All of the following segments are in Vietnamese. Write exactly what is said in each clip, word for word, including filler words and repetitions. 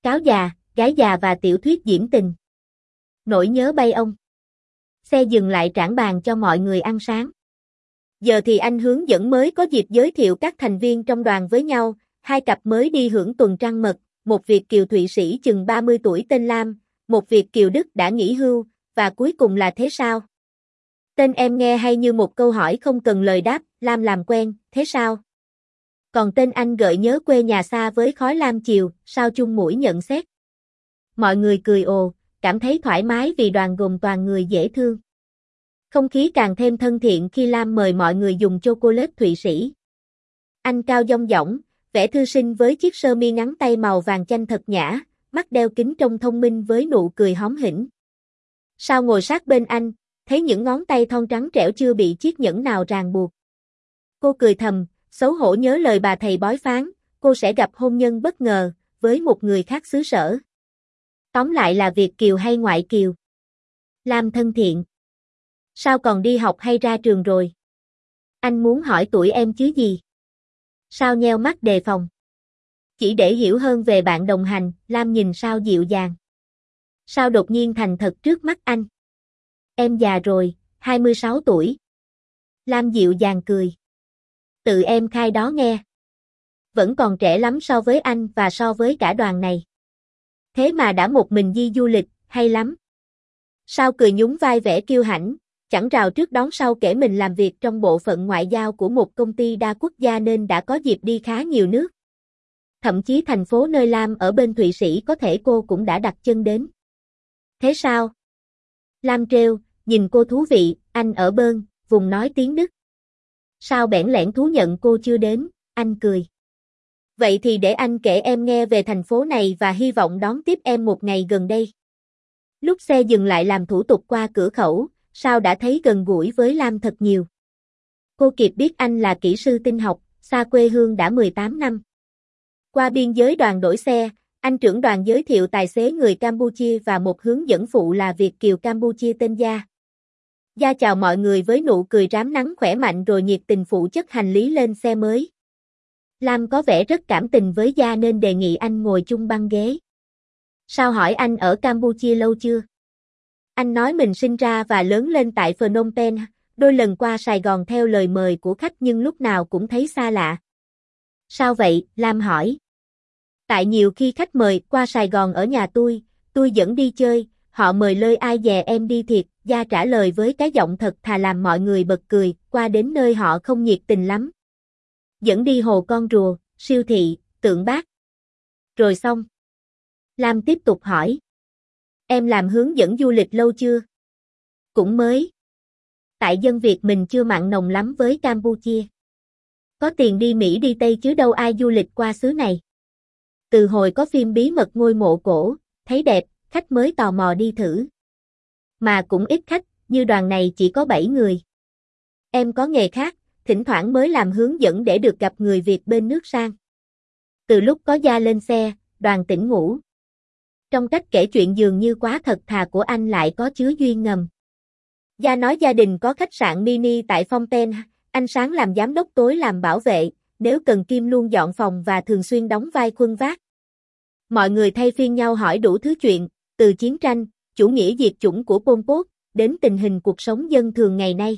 cáo già, gái già và tiểu thuyết diễm tình. Nỗi nhớ bay ông. Xe dừng lại trảng bàn cho mọi người ăn sáng. Giờ thì anh hướng dẫn mới có dịp giới thiệu các thành viên trong đoàn với nhau, hai cặp mới đi hưởng tuần trăng mật, một Việt kiều Thụy Sĩ chừng ba mươi tuổi tên Lam, một Việt kiều Đức đã nghỉ hưu, và cuối cùng là Thế Sao. Tên em nghe hay như một câu hỏi không cần lời đáp, Lam làm quen, thế sao? Còn tên anh gợi nhớ quê nhà xa với khói lam chiều, sao chung mũi nhận xét. Mọi người cười ồ, cảm thấy thoải mái vì đoàn gồm toàn người dễ thương. Không khí càng thêm thân thiện khi Lam mời mọi người dùng chocolate Thụy Sĩ. Anh cao dong dỏng, vẻ thư sinh với chiếc sơ mi ngắn tay màu vàng chanh thật nhã, mắt đeo kính trông thông minh với nụ cười hóm hỉnh. Sao ngồi sát bên anh, thấy những ngón tay thon trắng trẻo chưa bị chiếc nhẫn nào ràng buộc. Cô cười thầm, xấu hổ nhớ lời bà thầy bói phán, cô sẽ gặp hôn nhân bất ngờ, với một người khác xứ sở. Tóm lại là Việt kiều hay ngoại kiều. Lam thân thiện. Sao còn đi học hay ra trường rồi? Anh muốn hỏi tuổi em chứ gì? Sao nheo mắt đề phòng? Chỉ để hiểu hơn về bạn đồng hành, Lam nhìn Sao dịu dàng. Sao đột nhiên thành thật trước mắt anh? Em già rồi, hai mươi sáu tuổi. Lam dịu dàng cười. Tự em khai đó nghe. Vẫn còn trẻ lắm so với anh và so với cả đoàn này. Thế mà đã một mình đi du lịch, hay lắm. Sao cười nhún vai vẻ kiêu hãnh, chẳng rào trước đón sau kể mình làm việc trong bộ phận ngoại giao của một công ty đa quốc gia nên đã có dịp đi khá nhiều nước. Thậm chí thành phố nơi Lam ở bên Thụy Sĩ có thể cô cũng đã đặt chân đến. Thế sao? Lam trêu, nhìn cô thú vị, anh ở Bơn, vùng nói tiếng Đức. Sao bẽn lẽn thú nhận cô chưa đến, anh cười. Vậy thì để anh kể em nghe về thành phố này và hy vọng đón tiếp em một ngày gần đây. Lúc xe dừng lại làm thủ tục qua cửa khẩu, Sao đã thấy gần gũi với Lam thật nhiều. Cô kịp biết anh là kỹ sư tin học, xa quê hương đã mười tám năm. Qua biên giới đoàn đổi xe, anh trưởng đoàn giới thiệu tài xế người Campuchia và một hướng dẫn phụ là Việt kiều Campuchia tên Gia. Gia chào mọi người với nụ cười rám nắng khỏe mạnh rồi nhiệt tình phụ chất hành lý lên xe mới. Lam có vẻ rất cảm tình với Gia nên đề nghị anh ngồi chung băng ghế. Sao hỏi anh ở Campuchia lâu chưa? Anh nói mình sinh ra và lớn lên tại Phnom Penh, đôi lần qua Sài Gòn theo lời mời của khách nhưng lúc nào cũng thấy xa lạ. Sao vậy? Lam hỏi. Tại nhiều khi khách mời qua Sài Gòn ở nhà tôi, tôi dẫn đi chơi, họ mời lơi ai dè em đi thiệt, Gia trả lời với cái giọng thật thà làm mọi người bật cười, qua đến nơi họ không nhiệt tình lắm. Dẫn đi hồ Con Rùa, siêu thị, Tượng Bác. Rồi xong. Lam tiếp tục hỏi. Em làm hướng dẫn du lịch lâu chưa? Cũng mới. Tại dân Việt mình chưa mặn nồng lắm với Campuchia. Có tiền đi Mỹ đi Tây chứ đâu ai du lịch qua xứ này. Từ hồi có phim Bí mật ngôi mộ cổ, thấy đẹp, khách mới tò mò đi thử. Mà cũng ít khách, như đoàn này chỉ có bảy người. Em có nghề khác, thỉnh thoảng mới làm hướng dẫn để được gặp người Việt bên nước sang. Từ lúc có Gia lên xe, đoàn tỉnh ngủ. Trong cách kể chuyện dường như quá thật thà của anh lại có chứa duyên ngầm. Gia nói gia đình có khách sạn mini tại Phnom Penh, anh sáng làm giám đốc tối làm bảo vệ, nếu cần Kim luôn dọn phòng và thường xuyên đóng vai khuân vác. Mọi người thay phiên nhau hỏi đủ thứ chuyện, từ chiến tranh, chủ nghĩa diệt chủng của Pol Pot, đến tình hình cuộc sống dân thường ngày nay.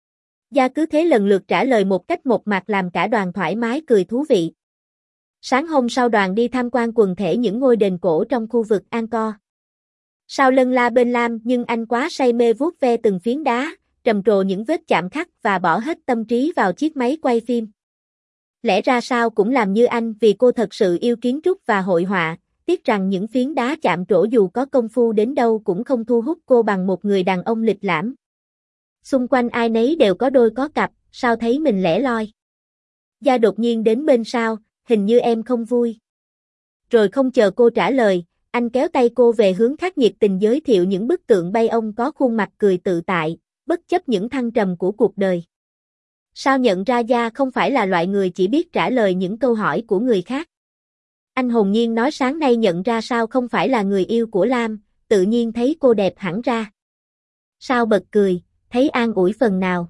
Gia cứ thế lần lượt trả lời một cách một mạch làm cả đoàn thoải mái cười thú vị. Sáng hôm sau đoàn đi tham quan quần thể những ngôi đền cổ trong khu vực Angkor. Sao lân la bên Lam nhưng anh quá say mê vuốt ve từng phiến đá, trầm trồ những vết chạm khắc và bỏ hết tâm trí vào chiếc máy quay phim. Lẽ ra Sao cũng làm như anh vì cô thật sự yêu kiến trúc và hội họa, tiếc rằng những phiến đá chạm trổ dù có công phu đến đâu cũng không thu hút cô bằng một người đàn ông lịch lãm. Xung quanh ai nấy đều có đôi có cặp, Sao thấy mình lẻ loi. Gia đột nhiên đến bên Sao, hình như em không vui. Rồi không chờ cô trả lời, anh kéo tay cô về hướng khác nhiệt tình giới thiệu những bức tượng bay ông có khuôn mặt cười tự tại, bất chấp những thăng trầm của cuộc đời. Sao nhận ra Gia không phải là loại người chỉ biết trả lời những câu hỏi của người khác. Anh hồn nhiên nói sáng nay nhận ra Sao không phải là người yêu của Lam, tự nhiên thấy cô đẹp hẳn ra. Sao bật cười, thấy an ủi phần nào.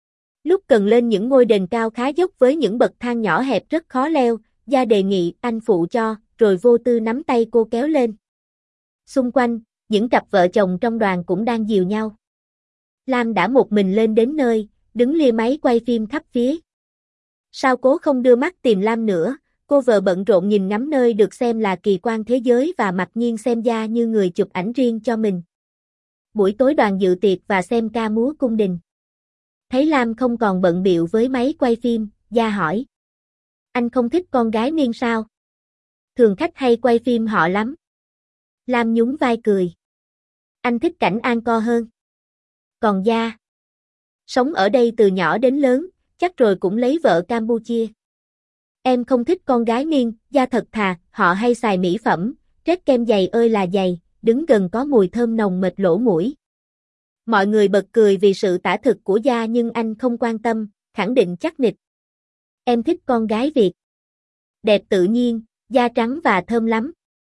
Lúc cần lên những ngôi đền cao khá dốc với những bậc thang nhỏ hẹp rất khó leo, Gia đề nghị anh phụ cho, rồi vô tư nắm tay cô kéo lên. Xung quanh, những cặp vợ chồng trong đoàn cũng đang dìu nhau. Lam đã một mình lên đến nơi, đứng lia máy quay phim khắp phía. Sao cố không đưa mắt tìm Lam nữa, cô vợ bận rộn nhìn ngắm nơi được xem là kỳ quan thế giới và mặc nhiên xem Gia như người chụp ảnh riêng cho mình. Buổi tối đoàn dự tiệc và xem ca múa cung đình. Thấy Lam không còn bận bịu với máy quay phim, Gia hỏi. Anh không thích con gái Niên sao? Thường khách hay quay phim họ lắm. Lam nhún vai cười. Anh thích cảnh Angkor hơn. Còn Gia? Sống ở đây từ nhỏ đến lớn, chắc rồi cũng lấy vợ Campuchia. Em không thích con gái Niên, Gia thật thà, họ hay xài mỹ phẩm, trét kem dày ơi là dày, đứng gần có mùi thơm nồng mệt lỗ mũi. Mọi người bật cười vì sự tả thực của Gia nhưng anh không quan tâm, khẳng định chắc nịch. Em thích con gái Việt. Đẹp tự nhiên, da trắng và thơm lắm.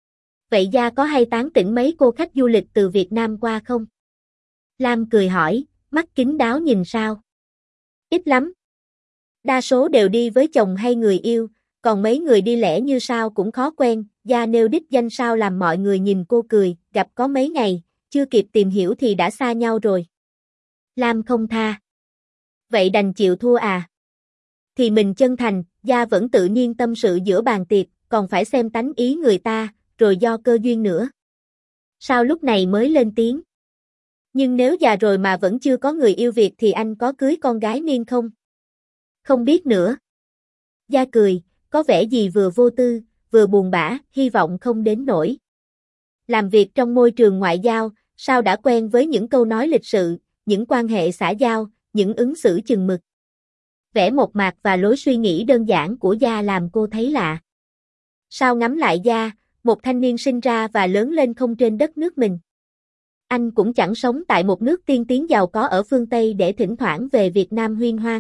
Vậy Gia có hay tán tỉnh mấy cô khách du lịch từ Việt Nam qua không? Lam cười hỏi, mắt kính đáo nhìn sao? Ít lắm. Đa số đều đi với chồng hay người yêu, còn mấy người đi lẻ như sao cũng khó quen. Gia nêu đích danh sao làm mọi người nhìn cô cười, gặp có mấy ngày, chưa kịp tìm hiểu thì đã xa nhau rồi. Lam không tha. Vậy đành chịu thua à? Thì mình chân thành, Gia vẫn tự nhiên tâm sự giữa bàn tiệc, còn phải xem tánh ý người ta, rồi do cơ duyên nữa. Sao lúc này mới lên tiếng? Nhưng nếu già rồi mà vẫn chưa có người yêu Việt thì anh có cưới con gái Niên không? Không biết nữa. Gia cười, có vẻ gì vừa vô tư, vừa buồn bã, hy vọng không đến nỗi. Làm việc trong môi trường ngoại giao, sao đã quen với những câu nói lịch sự, những quan hệ xã giao, những ứng xử chừng mực. Vẻ mộc mạc và lối suy nghĩ đơn giản của Gia làm cô thấy lạ. Sao ngắm lại Gia, một thanh niên sinh ra và lớn lên không trên đất nước mình. Anh cũng chẳng sống tại một nước tiên tiến giàu có ở phương Tây để thỉnh thoảng về Việt Nam huyên hoang.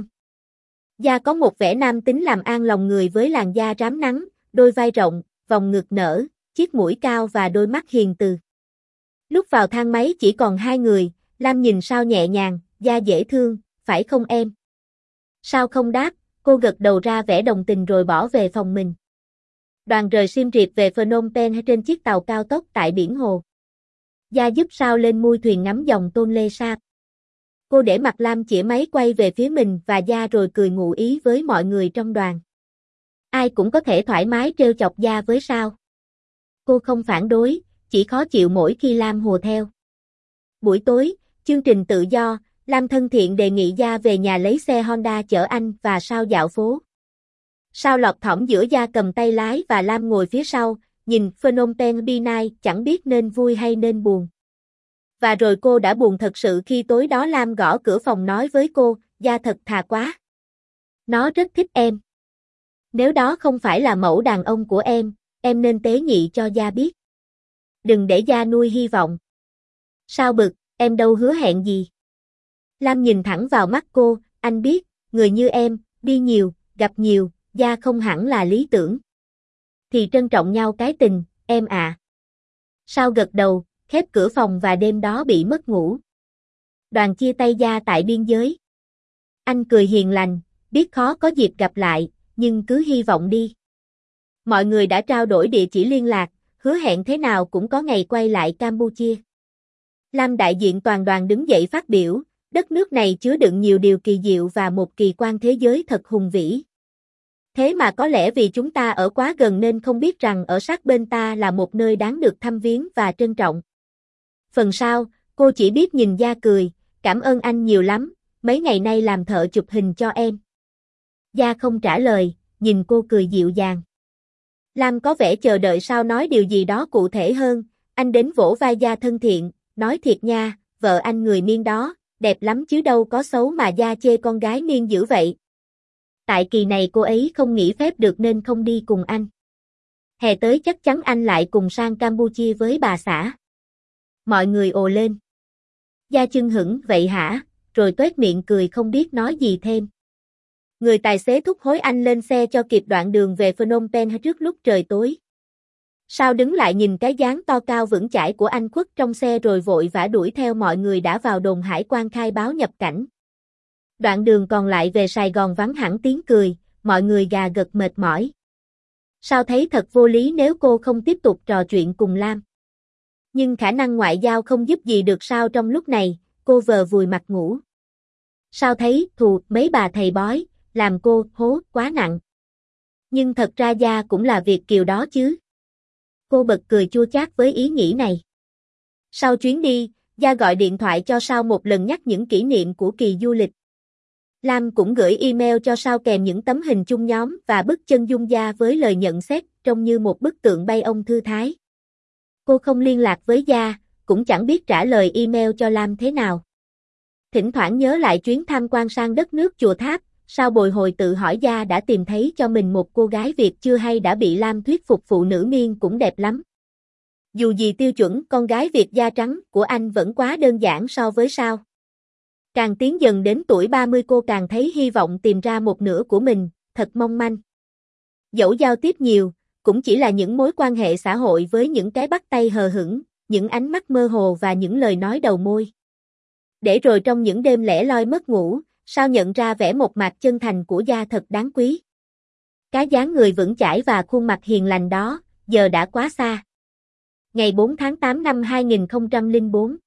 Gia có một vẻ nam tính làm an lòng người với làn da rám nắng, đôi vai rộng, vòng ngực nở, chiếc mũi cao và đôi mắt hiền từ. Lúc vào thang máy chỉ còn hai người, Lam nhìn sao nhẹ nhàng, Gia dễ thương, phải không em? Sao không đáp, cô gật đầu ra vẻ đồng tình rồi bỏ về phòng mình. Đoàn rời Siem Reap về Phnom Penh trên chiếc tàu cao tốc tại biển hồ. Gia giúp Sao lên mui thuyền ngắm dòng Tonle Sap. Cô để mặc Lam chĩa máy quay về phía mình và Gia rồi cười ngụ ý với mọi người trong đoàn. Ai cũng có thể thoải mái trêu chọc Gia với Sao. Cô không phản đối, chỉ khó chịu mỗi khi Lam hùa theo. Buổi tối, chương trình tự do, Lam thân thiện đề nghị Gia về nhà lấy xe Honda chở anh và Sao dạo phố. Sao lọt thỏm giữa Gia cầm tay lái và Lam ngồi phía sau, nhìn Phnom Penh Binai chẳng biết nên vui hay nên buồn. Và rồi cô đã buồn thật sự khi tối đó Lam gõ cửa phòng nói với cô, Gia thật thà quá. Nó rất thích em. Nếu đó không phải là mẫu đàn ông của em, em nên tế nhị cho Gia biết. Đừng để Gia nuôi hy vọng. Sao bực, em đâu hứa hẹn gì. Lam nhìn thẳng vào mắt cô, anh biết, người như em, đi nhiều, gặp nhiều, Gia không hẳn là lý tưởng. Thì trân trọng nhau cái tình, em ạ. À. Sao gật đầu, khép cửa phòng và đêm đó bị mất ngủ. Đoàn chia tay Gia tại biên giới. Anh cười hiền lành, biết khó có dịp gặp lại, nhưng cứ hy vọng đi. Mọi người đã trao đổi địa chỉ liên lạc, hứa hẹn thế nào cũng có ngày quay lại Campuchia. Lam đại diện toàn đoàn đứng dậy phát biểu, đất nước này chứa đựng nhiều điều kỳ diệu và một kỳ quan thế giới thật hùng vĩ. Thế mà có lẽ vì chúng ta ở quá gần nên không biết rằng ở sát bên ta là một nơi đáng được thăm viếng và trân trọng. Phần sau, cô chỉ biết nhìn Gia cười, cảm ơn anh nhiều lắm, mấy ngày nay làm thợ chụp hình cho em. Gia không trả lời, nhìn cô cười dịu dàng. Lam có vẻ chờ đợi Sao nói điều gì đó cụ thể hơn, anh đến vỗ vai Gia thân thiện, nói thiệt nha, vợ anh người Miên đó, đẹp lắm chứ đâu có xấu mà Gia chê con gái Miên dữ vậy. Tại kỳ này cô ấy không nghỉ phép được nên không đi cùng anh. Hè tới chắc chắn anh lại cùng sang Campuchia với bà xã. Mọi người ồ lên. Gia chưng hửng, vậy hả, rồi toét miệng cười không biết nói gì thêm. Người tài xế thúc hối anh lên xe cho kịp đoạn đường về Phnom Penh trước lúc trời tối. Sao đứng lại nhìn cái dáng to cao vững chãi của anh khuất trong xe rồi vội vã đuổi theo mọi người đã vào đồn hải quan khai báo nhập cảnh. Đoạn đường còn lại về Sài Gòn vắng hẳn tiếng cười, mọi người gà gật mệt mỏi. Sao thấy thật vô lý nếu cô không tiếp tục trò chuyện cùng Lam. Nhưng khả năng ngoại giao không giúp gì được sao trong lúc này, cô vờ vùi mặt ngủ. Sao thấy thù mấy bà thầy bói, làm cô hố quá nặng. Nhưng thật ra Gia cũng là Việt kiều đó chứ. Cô bật cười chua chát với ý nghĩ này. Sau chuyến đi, Gia gọi điện thoại cho Sao một lần nhắc những kỷ niệm của kỳ du lịch. Lam cũng gửi email cho Sao kèm những tấm hình chung nhóm và bức chân dung Gia với lời nhận xét trông như một bức tượng bay ông thư thái. Cô không liên lạc với Gia, cũng chẳng biết trả lời email cho Lam thế nào. Thỉnh thoảng nhớ lại chuyến tham quan sang đất nước Chùa Tháp, Sao bồi hồi tự hỏi Gia đã tìm thấy cho mình một cô gái Việt chưa hay đã bị Lam thuyết phục phụ nữ miên cũng đẹp lắm. Dù gì tiêu chuẩn con gái Việt da trắng của anh vẫn quá đơn giản so với Sao. Càng tiến dần đến tuổi ba mươi cô càng thấy hy vọng tìm ra một nửa của mình, thật mong manh. Dẫu giao tiếp nhiều, cũng chỉ là những mối quan hệ xã hội với những cái bắt tay hờ hững, những ánh mắt mơ hồ và những lời nói đầu môi. Để rồi trong những đêm lẻ loi mất ngủ, Sao nhận ra vẻ một mặt chân thành của Gia thật đáng quý. Cái dáng người vững chãi và khuôn mặt hiền lành đó, giờ đã quá xa. Ngày bốn tháng tám năm hai nghìn không trăm lẻ bốn